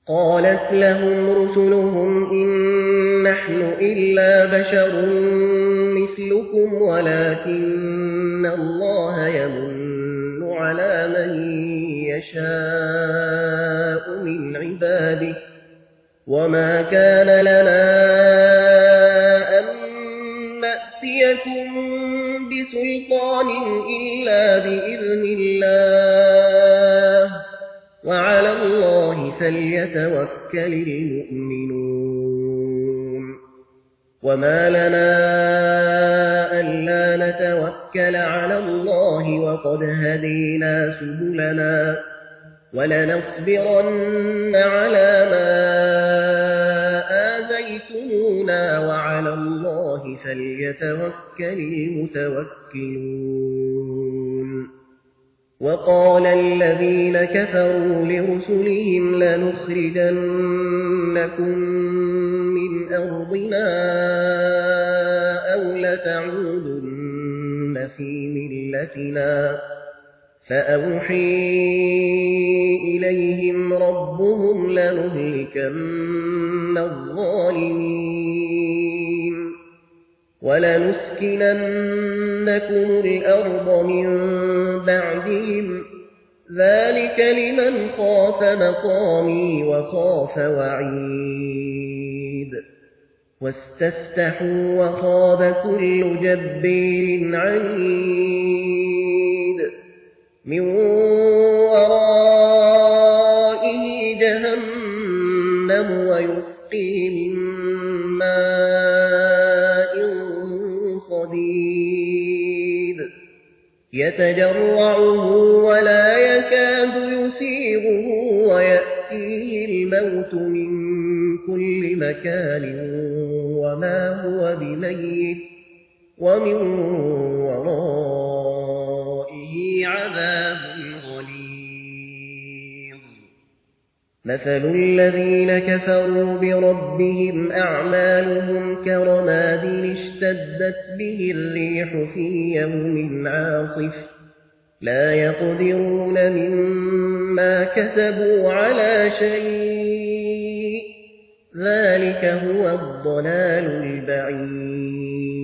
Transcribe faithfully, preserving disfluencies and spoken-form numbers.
قالت لهم رسلهم إن نحن إلا بشر مثلكم ولكن الله يمن على من يشاء من عباده وما كان لنا أن نأتيكم بسلطان إلا بإذن الله وعلى الله فليتوكل المؤمنون وما لنا ألا نتوكل على الله وقد هدينا سبلنا ولنصبرن على ما آذيتمونا وعلى الله فليتوكل المتوكلون وقال الذين كفروا لرسلهم لنخرجنكم من أرضنا أو لتعودن في ملتنا فأوحي إليهم ربهم لنهلكن الظالمين ولنسكننكم الأرض من بعدهم ذلك لمن خاف مقامي وخاف وعيد واستفتحوا وخاب كل جبار عنيد من ورائه جهنم ويسقي من ماء صديد يتجرعه ولا يكاد يسيغه ويأتيه الموت من كل مكان وما هو بميت ومن ورائه عذاب غليظ مثل الذين كفروا بربهم أعمالهم كرماد اشتدت به الريح في يوم عاصف لا يقدرون مما كسبوا على شيء ذلك هو الضلال البعيد